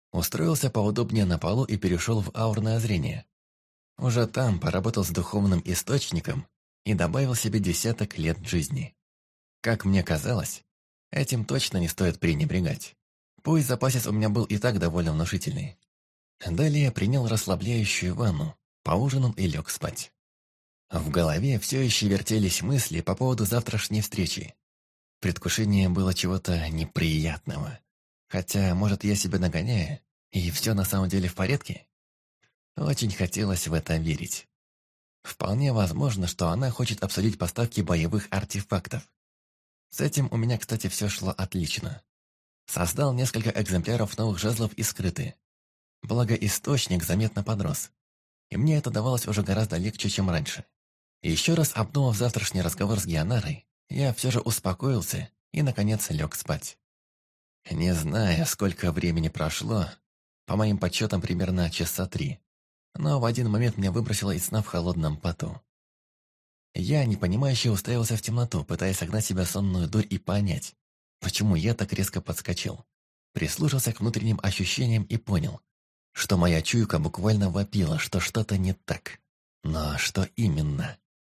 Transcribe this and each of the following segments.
Устроился поудобнее на полу и перешел в аурное зрение. Уже там поработал с духовным источником и добавил себе 10 лет жизни. Как мне казалось, этим точно не стоит пренебрегать. Пусть запасец у меня был и так довольно внушительный. Далее принял расслабляющую ванну, поужинал и лег спать. В голове все еще вертелись мысли по поводу завтрашней встречи. Предвкушение было чего-то неприятного. Хотя, может, я себя нагоняю, и все на самом деле в порядке? Очень хотелось в это верить. Вполне возможно, что она хочет обсудить поставки боевых артефактов. С этим у меня, кстати, все шло отлично. Создал несколько экземпляров новых жезлов и скрыты. Благо, источник заметно подрос. И мне это давалось уже гораздо легче, чем раньше. Еще раз обдумав завтрашний разговор с Геонарой, я все же успокоился и, наконец, лег спать. Не знаю, сколько времени прошло, по моим подсчетам примерно часа 3, но в один момент меня выбросило из сна в холодном поту. Я, непонимающе, уставился в темноту, пытаясь согнать себя сонную дурь и понять, почему я так резко подскочил. Прислушался к внутренним ощущениям и понял, что моя чуйка буквально вопила, что что-то не так. Но что именно?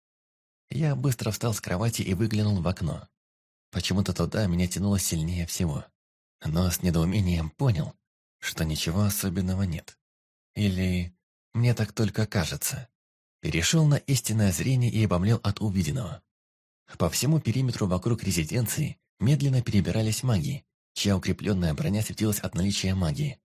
Я быстро встал с кровати и выглянул в окно. Почему-то туда меня тянуло сильнее всего. Но с недоумением понял, что ничего особенного нет. Или мне так только кажется. Перешел на истинное зрение и обомлел от увиденного. По всему периметру вокруг резиденции медленно перебирались маги, чья укрепленная броня светилась от наличия магии.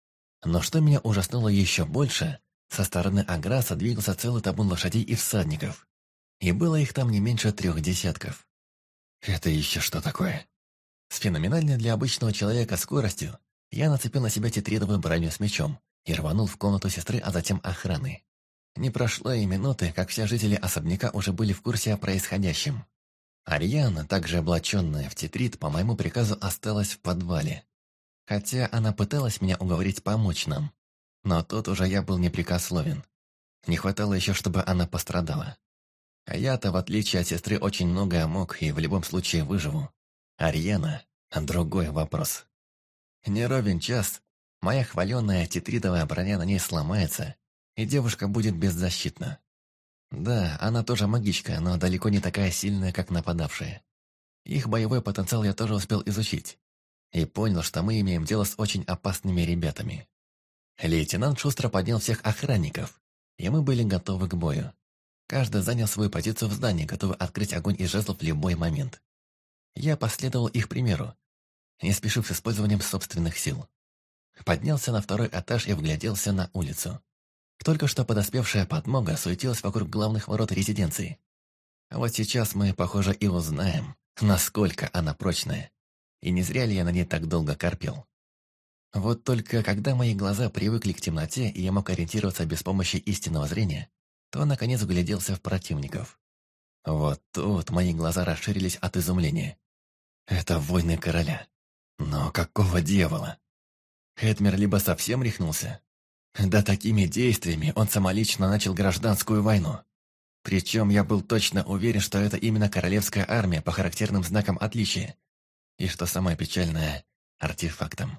Но что меня ужаснуло еще больше, со стороны Аграса двигался целый табун лошадей и всадников. И было их там не меньше 3 десятков. Это еще что такое? С феноменальной для обычного человека скоростью я нацепил на себя тетридовую броню с мечом и рванул в комнату сестры, а затем охраны. Не прошло и минуты, как все жители особняка уже были в курсе о происходящем. Ариана, также облаченная в тетрид, по моему приказу осталась в подвале. Хотя она пыталась меня уговорить помочь нам. Но тут уже я был непрекословен. Не хватало еще, чтобы она пострадала. А я-то, в отличие от сестры, очень многое мог и в любом случае выживу. Ариана – другой вопрос. Не ровен час, моя хваленая тетридовая броня на ней сломается, и девушка будет беззащитна. Да, она тоже магичка, но далеко не такая сильная, как нападавшие. Их боевой потенциал я тоже успел изучить. И понял, что мы имеем дело с очень опасными ребятами. Лейтенант шустро поднял всех охранников, и мы были готовы к бою. Каждый занял свою позицию в здании, готовый открыть огонь из жезлов в любой момент. Я последовал их примеру, не спешив с использованием собственных сил. Поднялся на 2-й этаж и вгляделся на улицу. Только что подоспевшая подмога суетилась вокруг главных ворот резиденции. А вот сейчас мы, похоже, и узнаем, насколько она прочная. И не зря ли я на ней так долго корпел. Вот только когда мои глаза привыкли к темноте, и я мог ориентироваться без помощи истинного зрения, то наконец вгляделся в противников. Вот тут мои глаза расширились от изумления. Это войны короля. Но какого дьявола? Хэтмер либо совсем рехнулся, да такими действиями он самолично начал гражданскую войну. Причем я был точно уверен, что это именно королевская армия по характерным знакам отличия. И что самое печальное – артефактом.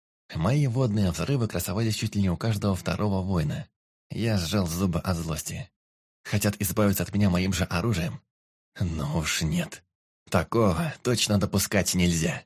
Мои водные взрывы красовались чуть ли не у каждого второго воина. Я сжал зубы от злости. Хотят избавиться от меня моим же оружием? Ну уж нет. Такого точно допускать нельзя.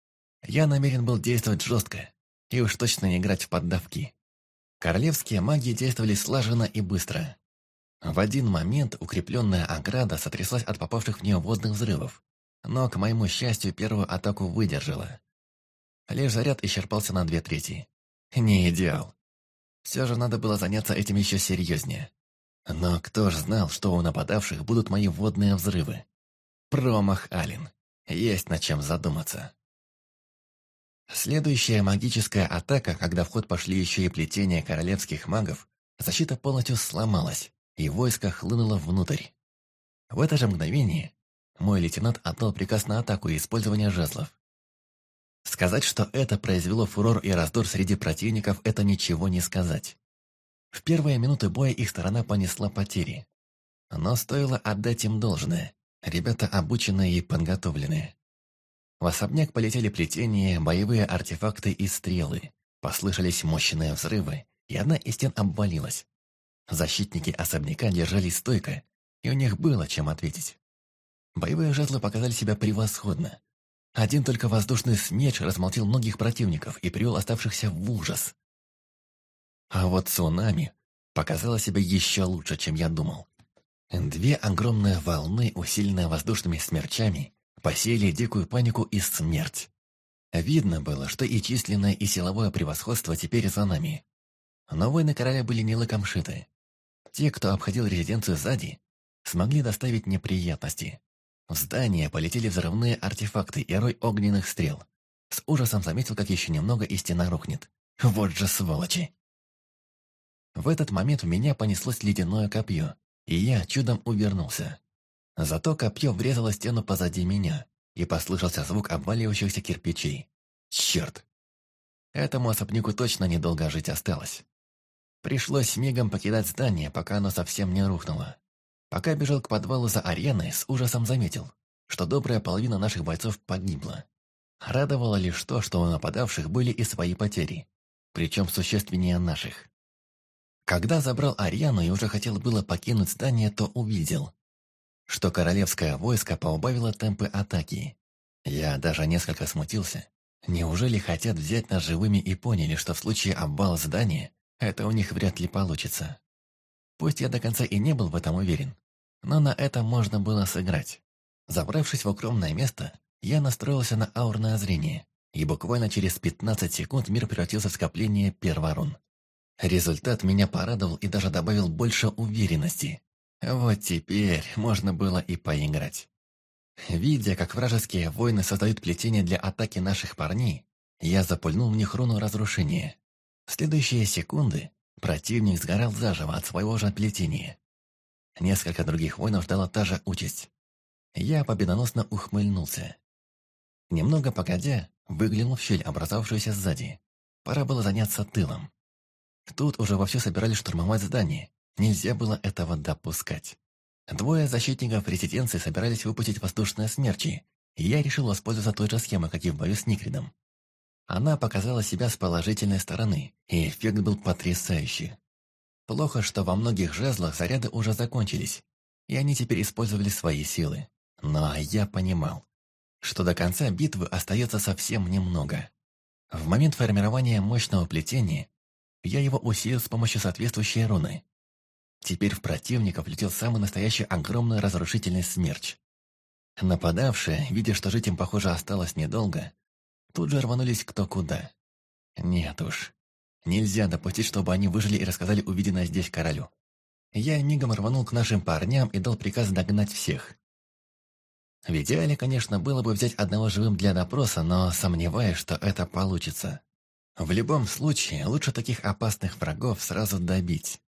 Я намерен был действовать жестко и уж точно не играть в поддавки. Королевские маги действовали слаженно и быстро. В один момент укрепленная ограда сотряслась от попавших в нее водных взрывов, но, к моему счастью, первую атаку выдержала. Лишь заряд исчерпался на 2/3. Не идеал. Все же надо было заняться этим еще серьезнее. Но кто ж знал, что у нападавших будут мои водные взрывы? Промах, Ален. Есть над чем задуматься. Следующая магическая атака, когда в ход пошли еще и плетения королевских магов, защита полностью сломалась, и войско хлынуло внутрь. В это же мгновение мой лейтенант отдал приказ на атаку и использование жезлов. Сказать, что это произвело фурор и раздор среди противников, это ничего не сказать. В первые минуты боя их сторона понесла потери. Но стоило отдать им должное. Ребята обученные и подготовленные. В особняк полетели плетения, боевые артефакты и стрелы. Послышались мощные взрывы, и одна из стен обвалилась. Защитники особняка держались стойко, и у них было чем ответить. Боевые жезлы показали себя превосходно. Один только воздушный смерч размолотил многих противников и привел оставшихся в ужас. А вот цунами показало себя еще лучше, чем я думал. Две огромные волны, усиленные воздушными смерчами, посеяли дикую панику и смерть. Видно было, что и численное, и силовое превосходство теперь за нами. Но воины короля были не лыком шиты. Те, кто обходил резиденцию сзади, смогли доставить неприятности. В здание полетели взрывные артефакты и рой огненных стрел. С ужасом заметил, как еще немного и стена рухнет. Вот же сволочи! В этот момент в меня понеслось ледяное копье, и я чудом увернулся. Зато копье врезало в стену позади меня, и послышался звук обваливающихся кирпичей. Черт! Этому особняку точно недолго жить осталось. Пришлось мигом покидать здание, пока оно совсем не рухнуло. Пока бежал к подвалу за ареной, с ужасом заметил, что добрая половина наших бойцов погибла. Радовало лишь то, что у нападавших были и свои потери, причем существеннее наших. Когда забрал Ариану и уже хотел было покинуть здание, то увидел, что королевское войско поубавило темпы атаки. Я даже несколько смутился. Неужели хотят взять нас живыми и поняли, что в случае обвала здания это у них вряд ли получится? Пусть я до конца и не был в этом уверен, но на это можно было сыграть. Забравшись в укромное место, я настроился на аурное зрение, и буквально через 15 секунд мир превратился в скопление перворун. Результат меня порадовал и даже добавил больше уверенности. Вот теперь можно было и поиграть. Видя, как вражеские воины создают плетение для атаки наших парней, я запульнул в них руну разрушения. В следующие секунды противник сгорал заживо от своего же плетения. Несколько других воинов ждала та же участь. Я победоносно ухмыльнулся. Немного погодя, выглянул в щель, образовавшуюся сзади. Пора было заняться тылом. Тут уже вовсю собирались штурмовать здание. Нельзя было этого допускать. Двое защитников резиденции собирались выпустить воздушные смерчи, и я решил воспользоваться той же схемой, как и в бою с Никридом. Она показала себя с положительной стороны, и эффект был потрясающий. Плохо, что во многих жезлах заряды уже закончились, и они теперь использовали свои силы. Но я понимал, что до конца битвы остается совсем немного. В момент формирования мощного плетения я его усилил с помощью соответствующей руны. Теперь в противников летел самый настоящий огромный разрушительный смерч. Нападавшие, видя, что жить им, похоже, осталось недолго, тут же рванулись кто куда. Нет уж, нельзя допустить, чтобы они выжили и рассказали увиденное здесь королю. Я мигом рванул к нашим парням и дал приказ догнать всех. В идеале, конечно, было бы взять одного живым для допроса, но сомневаюсь, что это получится. В любом случае, лучше таких опасных врагов сразу добить.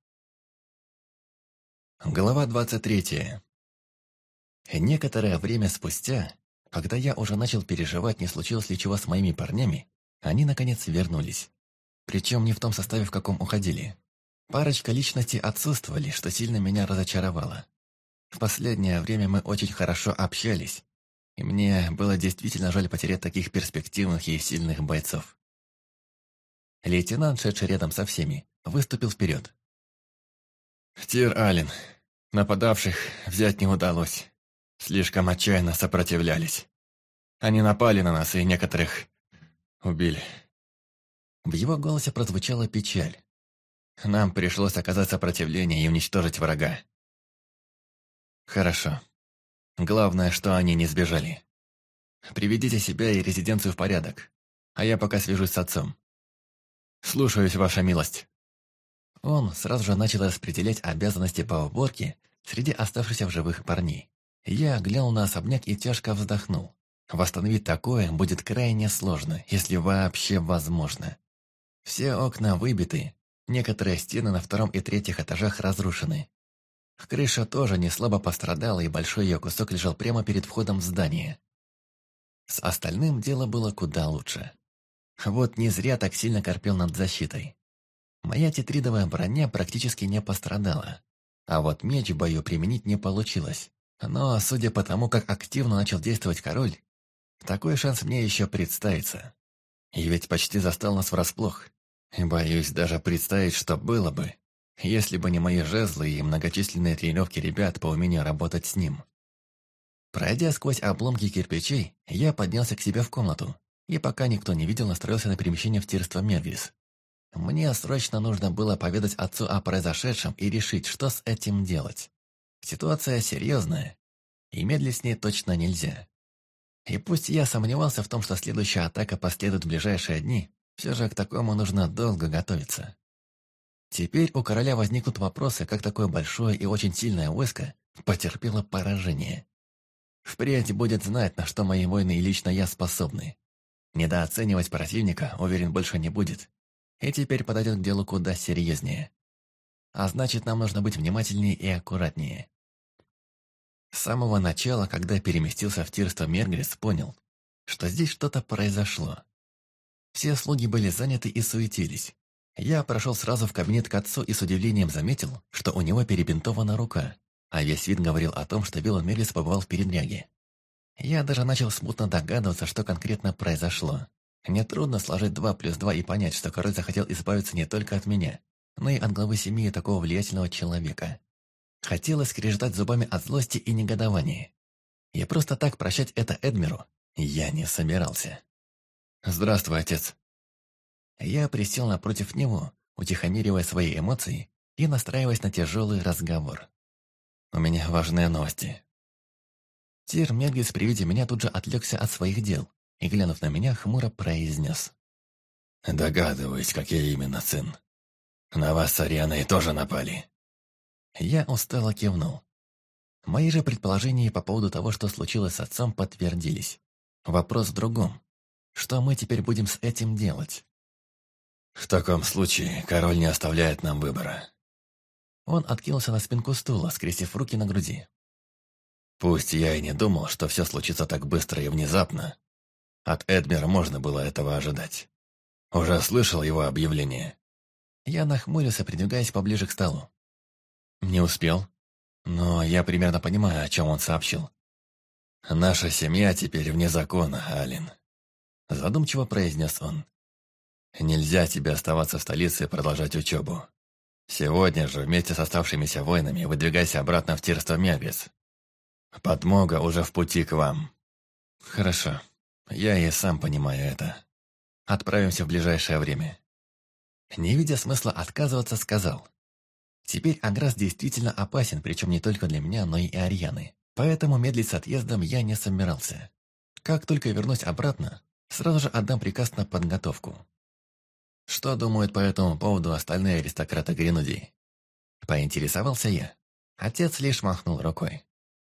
Глава 23. Некоторое время спустя, когда я уже начал переживать, не случилось ли чего с моими парнями, они, наконец, вернулись. Причем не в том составе, в каком уходили. Парочка личностей отсутствовали, что сильно меня разочаровало. В последнее время мы очень хорошо общались, и мне было действительно жаль потерять таких перспективных и сильных бойцов. Лейтенант, шедший рядом со всеми, выступил вперед. «Тир-Ален, нападавших взять не удалось. Слишком отчаянно сопротивлялись. Они напали на нас, и некоторых убили». В его голосе прозвучала печаль. «Нам пришлось оказать сопротивление и уничтожить врага». «Хорошо. Главное, что они не сбежали. Приведите себя и резиденцию в порядок, а я пока свяжусь с отцом». «Слушаюсь, ваша милость». Он сразу же начал распределять обязанности по уборке среди оставшихся в живых парней. Я глянул на особняк и тяжко вздохнул. Восстановить такое будет крайне сложно, если вообще возможно. Все окна выбиты, некоторые стены на втором и третьих этажах разрушены. Крыша тоже не слабо пострадала, и большой ее кусок лежал прямо перед входом в здание. С остальным дело было куда лучше. Вот не зря так сильно корпел над защитой. Моя тетридовая броня практически не пострадала, а вот меч в бою применить не получилось. Но, судя по тому, как активно начал действовать король, такой шанс мне еще представится. И ведь почти застал нас врасплох. Боюсь даже представить, что было бы, если бы не мои жезлы и многочисленные тренировки ребят по умению работать с ним. Пройдя сквозь обломки кирпичей, я поднялся к себе в комнату, и пока никто не видел, настроился на перемещение в Тирство Мергрис. Мне срочно нужно было поведать отцу о произошедшем и решить, что с этим делать. Ситуация серьезная, и медлить с ней точно нельзя. И пусть я сомневался в том, что следующая атака последует в ближайшие дни, все же к такому нужно долго готовиться. Теперь у короля возникнут вопросы, как такое большое и очень сильное войско потерпело поражение. Впредь будет знать, на что мои воины и лично я способны. Недооценивать противника, уверен, больше не будет. И теперь подойдет к делу куда серьезнее. А значит, нам нужно быть внимательнее и аккуратнее. С самого начала, когда переместился в Тирство Мергрис, понял, что здесь что-то произошло. Все слуги были заняты и суетились. Я прошел сразу в кабинет к отцу и с удивлением заметил, что у него перебинтована рука, а весь вид говорил о том, что Виллан Мергрис побывал в передряге. Я даже начал смутно догадываться, что конкретно произошло. Нетрудно сложить 2 плюс 2 и понять, что король захотел избавиться не только от меня, но и от главы семьи такого влиятельного человека. Хотелось скрежетать зубами от злости и негодования. И просто так прощать это Эдмиру я не собирался. «Здравствуй, отец». Я присел напротив него, утихомиривая свои эмоции и настраиваясь на тяжелый разговор. «У меня важные новости». Тир Мергрис при виде меня тут же отвлекся от своих дел и, глянув на меня, хмуро произнес. «Догадываюсь, какие именно, сын. На вас с Арианой тоже напали». Я устало кивнул. Мои же предположения по поводу того, что случилось с отцом, подтвердились. Вопрос в другом. Что мы теперь будем с этим делать? «В таком случае король не оставляет нам выбора». Он откинулся на спинку стула, скрестив руки на груди. «Пусть я и не думал, что все случится так быстро и внезапно. От Эдмира можно было этого ожидать. Уже слышал его объявление?» Я нахмурился, придвигаясь поближе к столу. «Не успел, но я примерно понимаю, о чем он сообщил». «Наша семья теперь вне закона, Алин», — задумчиво произнес он. «Нельзя тебе оставаться в столице и продолжать учебу. Сегодня же вместе с оставшимися воинами выдвигайся обратно в Тирство Мергрис. Подмога уже в пути к вам». «Хорошо, я и сам понимаю это. Отправимся в ближайшее время». Не видя смысла отказываться, сказал. Теперь Аграс действительно опасен, причем не только для меня, но и Арианы. Поэтому медлить с отъездом я не собирался. Как только вернусь обратно, сразу же отдам приказ на подготовку. Что думают по этому поводу остальные аристократы Гренудии? Поинтересовался я. Отец лишь махнул рукой.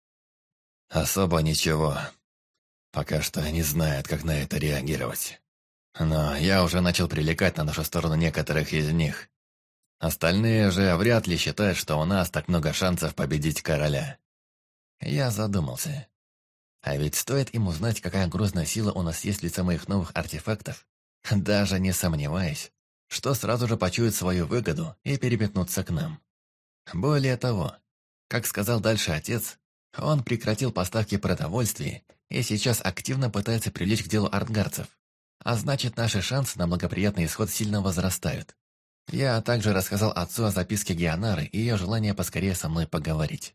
Особо ничего. Пока что не знают, как на это реагировать. Но я уже начал привлекать на нашу сторону некоторых из них. Остальные же вряд ли считают, что у нас так много шансов победить короля. Я задумался. А ведь стоит им узнать, какая грозная сила у нас есть в лице моих новых артефактов, даже не сомневаясь, что сразу же почуют свою выгоду и переметнутся к нам. Более того, как сказал дальше отец, он прекратил поставки продовольствия и сейчас активно пытается привлечь к делу артгарцев. А значит, наши шансы на благоприятный исход сильно возрастают. Я также рассказал отцу о записке Геонары и ее желании поскорее со мной поговорить.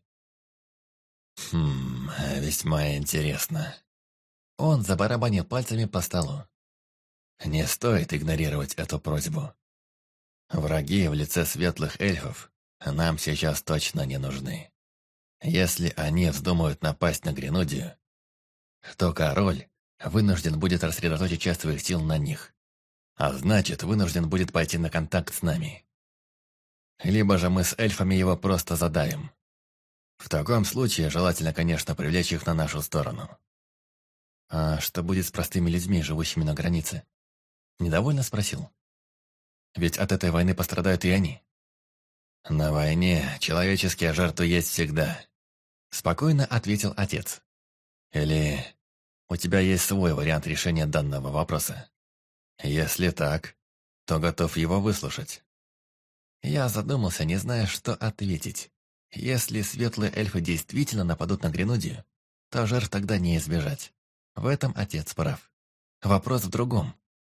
Весьма интересно. Он забарабанил пальцами по столу. Не стоит игнорировать эту просьбу. Враги в лице светлых эльфов нам сейчас точно не нужны. Если они вздумают напасть на Гренудию, то король вынужден будет рассредоточить часть своих сил на них. А значит, вынужден будет пойти на контакт с нами. Либо же мы с эльфами его просто задавим. В таком случае желательно, конечно, привлечь их на нашу сторону. А что будет с простыми людьми, живущими на границе? Недовольно спросил. Ведь от этой войны пострадают и они. На войне человеческие жертвы есть всегда. Спокойно ответил отец. Или у тебя есть свой вариант решения данного вопроса? Если так, то готов его выслушать. Я задумался, не зная, что ответить. Если светлые эльфы действительно нападут на Гренудию, то жертв тогда не избежать. В этом отец прав. Вопрос в другом.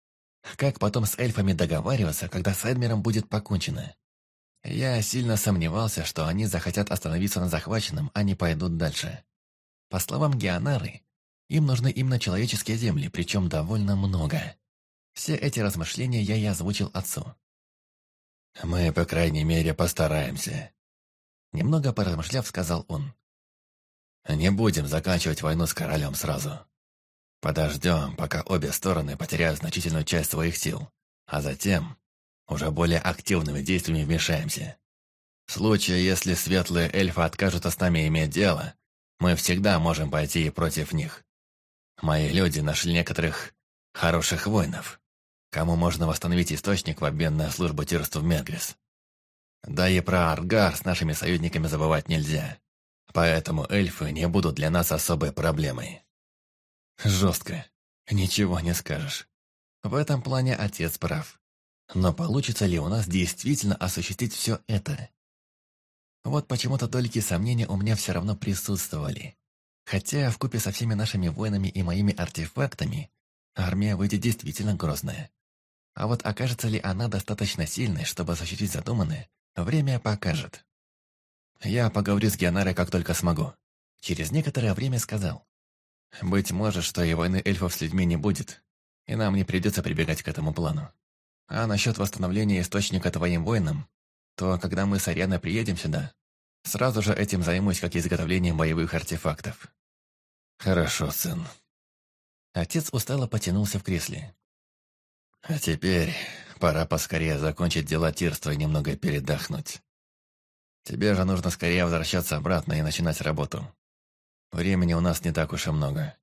Как потом с эльфами договариваться, когда с Эдмером будет покончено? Я сильно сомневался, что они захотят остановиться на захваченном, а не пойдут дальше. По словам Геонары, им нужны именно человеческие земли, причем довольно много. Все эти размышления я и озвучил отцу. «Мы, по крайней мере, постараемся», — немного поразмышляв, сказал он. «Не будем заканчивать войну с королем сразу. Подождем, пока обе стороны потеряют значительную часть своих сил, а затем уже более активными действиями вмешаемся. В случае, если светлые эльфы откажутся с нами иметь дело, мы всегда можем пойти и против них. Мои люди нашли некоторых хороших воинов, кому можно восстановить источник в обмен на службу тирству в Мегрис. Да и про Аргар с нашими союзниками забывать нельзя, поэтому эльфы не будут для нас особой проблемой». Жестко. Ничего не скажешь. В этом плане отец прав. Но получится ли у нас действительно осуществить все это? Вот почему-то только сомнения у меня все равно присутствовали. Хотя вкупе со всеми нашими воинами и моими артефактами армия выйдет действительно грозная. А вот окажется ли она достаточно сильной, чтобы осуществить задуманное, время покажет. Я поговорю с Геонарой, как только смогу. Через некоторое время сказал. Быть может, что и войны эльфов с людьми не будет, и нам не придется прибегать к этому плану. А насчет восстановления источника твоим воинам, то когда мы с Арианой приедем сюда, сразу же этим займусь, как изготовлением боевых артефактов. Хорошо, сын. Отец устало потянулся в кресле. А теперь пора поскорее закончить дела тирства и немного передохнуть. Тебе же нужно скорее возвращаться обратно и начинать работу. Времени у нас не так уж и много.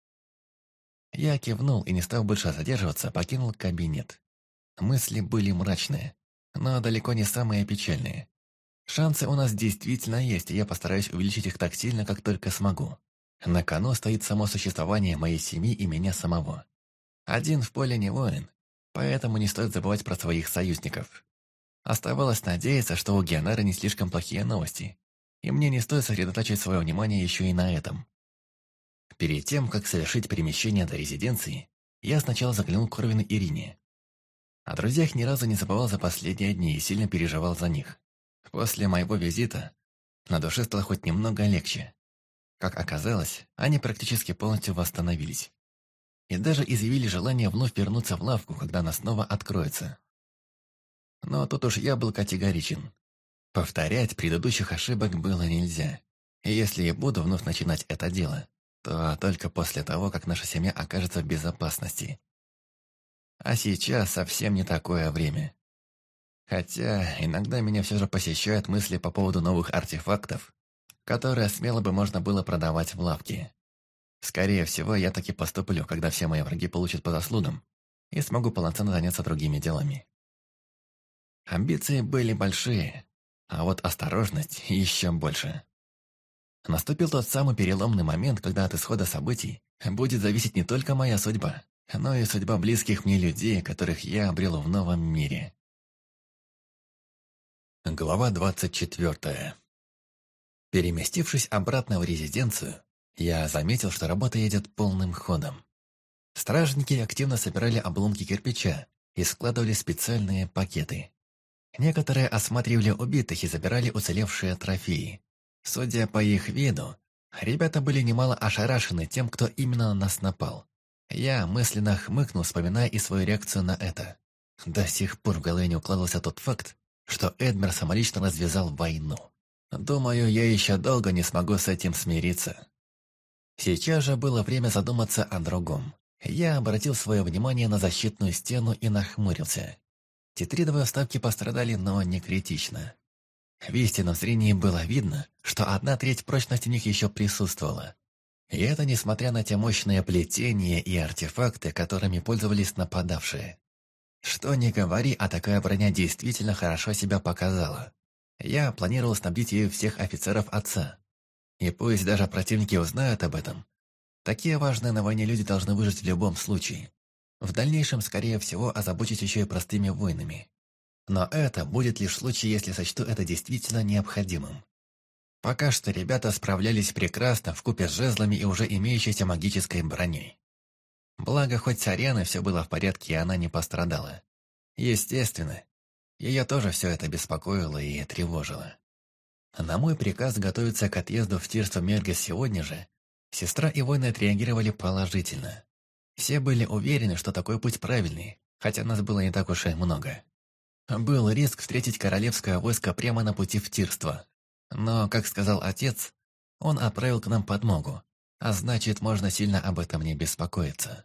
Я кивнул и, не став больше задерживаться, покинул кабинет. Мысли были мрачные, но далеко не самые печальные. Шансы у нас действительно есть, и я постараюсь увеличить их так сильно, как только смогу. На кону стоит само существование моей семьи и меня самого. Один в поле не воин, поэтому не стоит забывать про своих союзников. Оставалось надеяться, что у Геонары не слишком плохие новости, и мне не стоит сосредотачивать свое внимание еще и на этом. Перед тем, как совершить перемещение до резиденции, я сначала заглянул к Корвину и Ирине. О друзьях ни разу не забывал за последние дни и сильно переживал за них. После моего визита на душе стало хоть немного легче. Как оказалось, они практически полностью восстановились. И даже изъявили желание вновь вернуться в лавку, когда она снова откроется. Но тут уж я был категоричен. Повторять предыдущих ошибок было нельзя. И если я буду вновь начинать это дело, то только после того, как наша семья окажется в безопасности. А сейчас совсем не такое время. Хотя иногда меня все же посещают мысли по поводу новых артефактов, которые смело бы можно было продавать в лавке. Скорее всего, я таки поступлю, когда все мои враги получат по заслугам и смогу полноценно заняться другими делами. Амбиции были большие, а вот осторожность еще больше. Наступил тот самый переломный момент, когда от исхода событий будет зависеть не только моя судьба, но и судьба близких мне людей, которых я обрел в новом мире. Глава 24. Переместившись обратно в резиденцию, я заметил, что работа едет полным ходом. Стражники активно собирали обломки кирпича и складывали специальные пакеты. Некоторые осматривали убитых и забирали уцелевшие трофеи. Судя по их виду, ребята были немало ошарашены тем, кто именно на нас напал. Я мысленно хмыкнул, вспоминая и свою реакцию на это. До сих пор в голове не укладывался тот факт, что Эдмер самолично развязал войну. Думаю, я еще долго не смогу с этим смириться. Сейчас же было время задуматься о другом. Я обратил свое внимание на защитную стену и нахмурился. Тетридовые вставки пострадали, но не критично. В истинном зрении было видно, что 1/3 прочности в них еще присутствовала. И это несмотря на те мощные плетения и артефакты, которыми пользовались нападавшие. Что ни говори, а такая броня действительно хорошо себя показала. Я планировал снабдить ею всех офицеров отца. И пусть даже противники узнают об этом, такие важные на войне люди должны выжить в любом случае. В дальнейшем, скорее всего, озабочусь еще и простыми воинами. Но это будет лишь в случае, если сочту это действительно необходимым. Пока что ребята справлялись прекрасно вкупе с жезлами и уже имеющейся магической броней. Благо, хоть с Арианой все было в порядке, и она не пострадала. Естественно, ее тоже все это беспокоило и тревожило. На мой приказ готовиться к отъезду в Тирство Мергес сегодня же, сестра и воины отреагировали положительно. Все были уверены, что такой путь правильный, хотя нас было не так уж и много. Был риск встретить королевское войско прямо на пути в Тирство. Но, как сказал отец, он отправил к нам подмогу, а значит, можно сильно об этом не беспокоиться.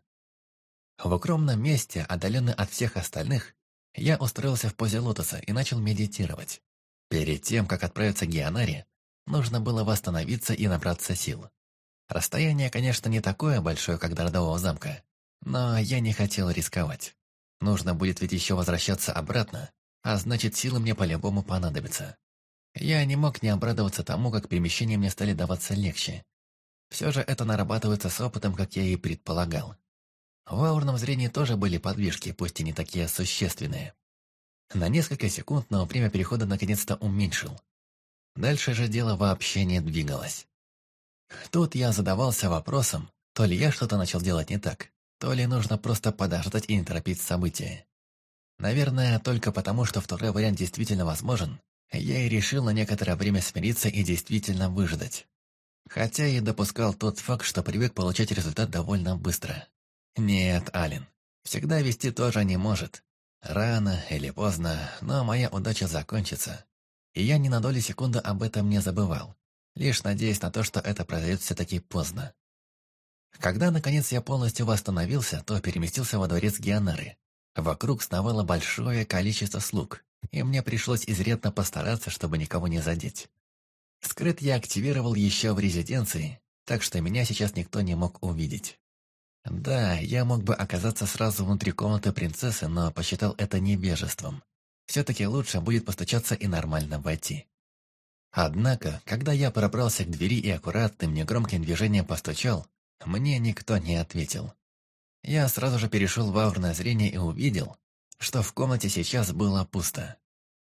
В укромном месте, отдаленный от всех остальных, я устроился в позе лотоса и начал медитировать. Перед тем, как отправиться к Геонаре, нужно было восстановиться и набраться сил. Расстояние, конечно, не такое большое, как до родового замка, но я не хотел рисковать. Нужно будет ведь еще возвращаться обратно, а значит, силы мне по-любому понадобятся. Я не мог не обрадоваться тому, как перемещения мне стали даваться легче. Все же это нарабатывается с опытом, как я и предполагал. В аурном зрении тоже были подвижки, пусть и не такие существенные. На несколько секунд, но время перехода наконец-то уменьшил. Дальше же дело вообще не двигалось. Тут я задавался вопросом, то ли я что-то начал делать не так, то ли нужно просто подождать и не торопить события. Наверное, только потому, что второй вариант действительно возможен, я и решил на некоторое время смириться и действительно выждать. Хотя и допускал тот факт, что привык получать результат довольно быстро. Нет, Ален, всегда вести тоже не может. Рано или поздно, но моя удача закончится. И я ни на долю секунды об этом не забывал, лишь надеясь на то, что это произойдет все-таки поздно. Когда, наконец, я полностью восстановился, то переместился во дворец Геонары. Вокруг сновало большое количество слуг, и мне пришлось изрядно постараться, чтобы никого не задеть. Скрыт я активировал еще в резиденции, так что меня сейчас никто не мог увидеть. Да, я мог бы оказаться сразу внутри комнаты принцессы, но посчитал это невежеством. Все-таки лучше будет постучаться и нормально войти. Однако, когда я пробрался к двери и аккуратным, негромким движением постучал, мне никто не ответил. Я сразу же перешел в аурное зрение и увидел, что в комнате сейчас было пусто.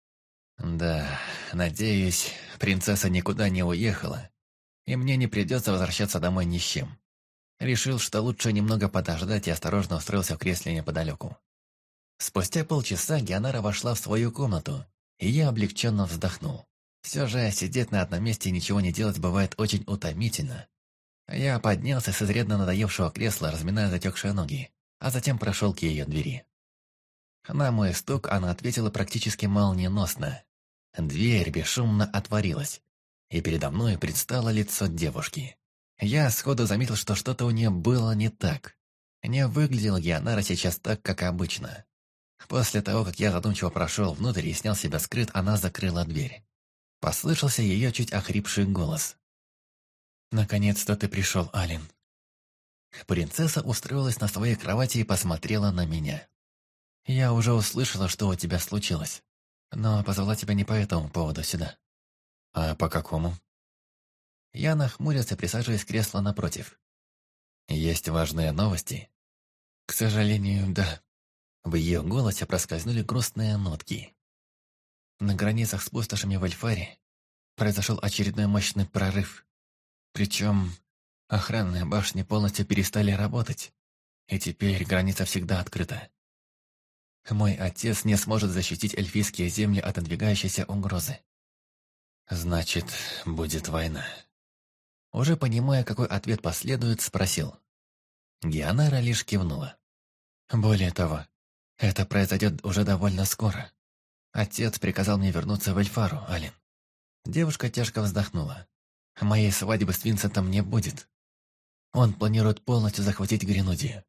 Да, надеюсь, принцесса никуда не уехала, и мне не придется возвращаться домой ни с чем. Решил, что лучше немного подождать и осторожно устроился в кресле неподалеку. Спустя полчаса Геонара вошла в свою комнату, и я облегченно вздохнул. Все же сидеть на одном месте и ничего не делать бывает очень утомительно. Я поднялся с изрядно надоевшего кресла, разминая затекшие ноги, а затем прошел к ее двери. На мой стук она ответила практически молниеносно. Дверь бесшумно отворилась, и передо мной предстало лицо девушки. Я сходу заметил, что что-то у нее было не так. Не выглядела Геонара сейчас так, как обычно. После того, как я задумчиво прошел внутрь и снял с себя скрыт, она закрыла дверь. Послышался ее чуть охрипший голос. «Наконец-то ты пришел, Ален». Принцесса устроилась на своей кровати и посмотрела на меня. «Я уже услышала, что у тебя случилось, но позвала тебя не по этому поводу сюда». «А по какому?» Я нахмурился, присаживаясь в кресло напротив. «Есть важные новости?» «К сожалению, да». В ее голосе проскользнули грустные нотки. На границах с пустошами в Эльфаре произошел очередной мощный прорыв. Причем охранные башни полностью перестали работать, и теперь граница всегда открыта. Мой отец не сможет защитить эльфийские земли от надвигающейся угрозы. Значит, будет война. Уже понимая, какой ответ последует, спросил. Геонара лишь кивнула. Более того, это произойдет уже довольно скоро. Отец приказал мне вернуться в Эльфару, Ален. Девушка тяжко вздохнула. Моей свадьбы с Винсентом не будет. Он планирует полностью захватить Гренудию.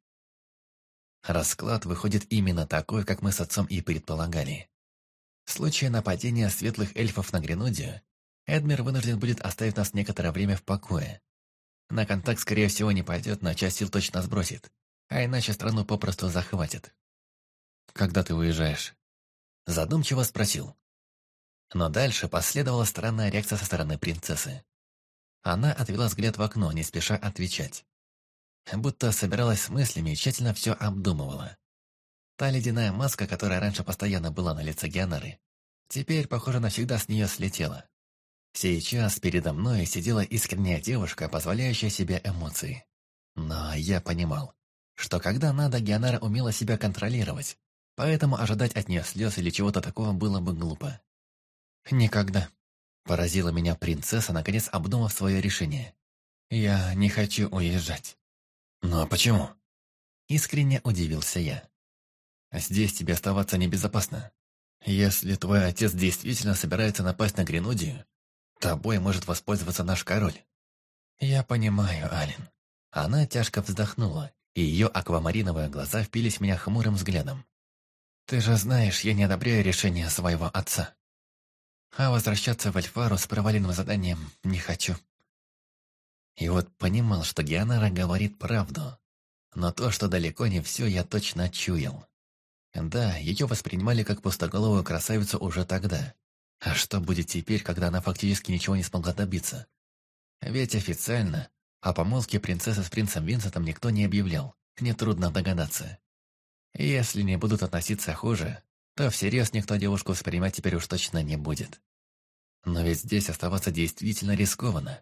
Расклад выходит именно такой, как мы с отцом и предполагали. В случае нападения светлых эльфов на Гренудию, Эдмир вынужден будет оставить нас некоторое время в покое. На контакт, скорее всего, не пойдет, но часть сил точно сбросит, а иначе страну попросту захватит. «Когда ты уезжаешь?» Задумчиво спросил. Но дальше последовала странная реакция со стороны принцессы. Она отвела взгляд в окно, не спеша отвечать. Будто собиралась с мыслями и тщательно все обдумывала. Та ледяная маска, которая раньше постоянно была на лице Геонары, теперь, похоже, навсегда с нее слетела. Сейчас передо мной сидела искренняя девушка, позволяющая себе эмоции. Но я понимал, что когда надо, Геонара умела себя контролировать, поэтому ожидать от нее слез или чего-то такого было бы глупо. «Никогда», — поразила меня принцесса, наконец обдумав свое решение. «Я не хочу уезжать». «Ну а почему?» Искренне удивился я. «Здесь тебе оставаться небезопасно. Если твой отец действительно собирается напасть на Гренудию, тобой может воспользоваться наш король». «Я понимаю, Ален». Она тяжко вздохнула, и ее аквамариновые глаза впились в меня хмурым взглядом. «Ты же знаешь, я не одобряю решение своего отца. А возвращаться в Эльфару с проваленным заданием не хочу». И вот понимал, что Геонара говорит правду. Но то, что далеко не все, я точно чуял. Да, ее воспринимали как пустоголовую красавицу уже тогда. А что будет теперь, когда она фактически ничего не смогла добиться? Ведь официально о помолвке принцессы с принцем Винсентом никто не объявлял, нетрудно догадаться. И если не будут относиться хуже, то всерьез никто девушку воспринимать теперь уж точно не будет. Но ведь здесь оставаться действительно рискованно.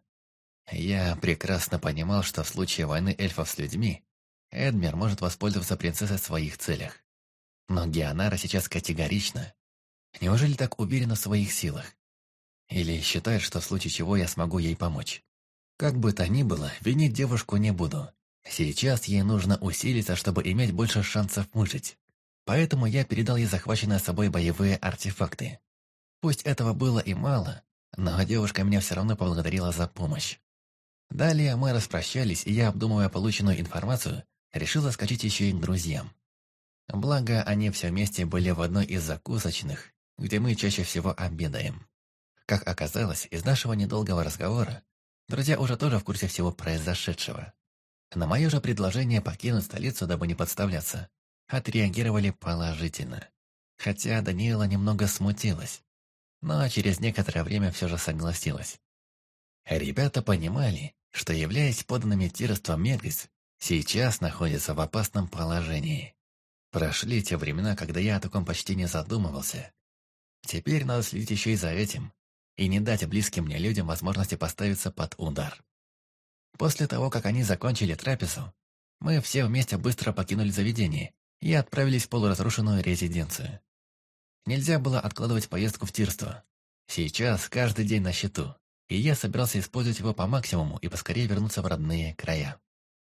Я прекрасно понимал, что в случае войны эльфов с людьми Эдмер может воспользоваться принцессой в своих целях. Но Геонара сейчас категорично. Неужели так уверена в своих силах? Или считает, что в случае чего я смогу ей помочь? Как бы то ни было, винить девушку не буду. Сейчас ей нужно усилиться, чтобы иметь больше шансов выжить. Поэтому я передал ей захваченные с собой боевые артефакты. Пусть этого было и мало, но девушка меня все равно поблагодарила за помощь. Далее мы распрощались, и я, обдумывая полученную информацию, решил заскочить еще и к друзьям. Благо, они все вместе были в одной из закусочных, где мы чаще всего обедаем. Как оказалось, из нашего недолгого разговора друзья уже тоже в курсе всего произошедшего. На мое же предложение покинуть столицу, дабы не подставляться, отреагировали положительно. Хотя Даниэла немного смутилась, но через некоторое время все же согласилась. Ребята понимали, что, являясь подданными тирства Мегрис, сейчас находятся в опасном положении. Прошли те времена, когда я о таком почти не задумывался. Теперь надо следить еще и за этим, и не дать близким мне людям возможности поставиться под удар. После того, как они закончили трапезу, мы все вместе быстро покинули заведение и отправились в полуразрушенную резиденцию. Нельзя было откладывать поездку в тирство. Сейчас каждый день на счету, и я собирался использовать его по максимуму и поскорее вернуться в родные края.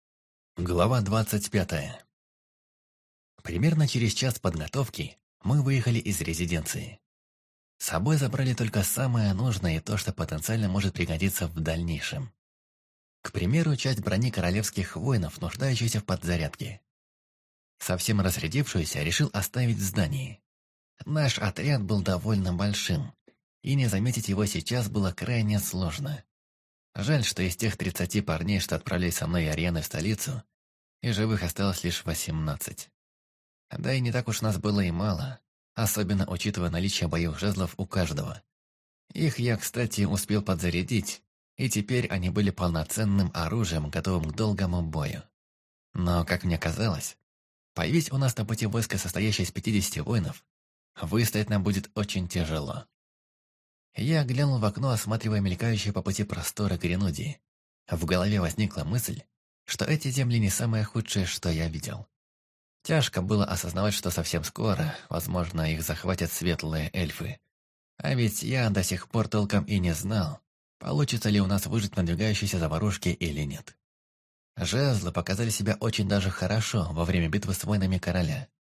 Глава 25. Примерно через час подготовки мы выехали из резиденции. С собой забрали только самое нужное и то, что потенциально может пригодиться в дальнейшем. К примеру, часть брони королевских воинов, нуждающейся в подзарядке. Совсем разрядившуюся решил оставить в здании. Наш отряд был довольно большим, и не заметить его сейчас было крайне сложно. Жаль, что из тех 30 парней, что отправились со мной и Арианой в столицу, и живых осталось лишь 18. Да и не так уж нас было и мало, особенно учитывая наличие боевых жезлов у каждого. Их я, кстати, успел подзарядить, и теперь они были полноценным оружием, готовым к долгому бою. Но, как мне казалось, появись у нас на пути войско, состоящее из 50 воинов, выстоять нам будет очень тяжело. Я глянул в окно, осматривая мелькающие по пути просторы Гренудии. В голове возникла мысль, что эти земли не самое худшее, что я видел. Тяжко было осознавать, что совсем скоро, возможно, их захватят светлые эльфы. А ведь я до сих пор толком и не знал, получится ли у нас выжить в надвигающейся заварушке или нет. Жезлы показали себя очень даже хорошо во время битвы с воинами короля.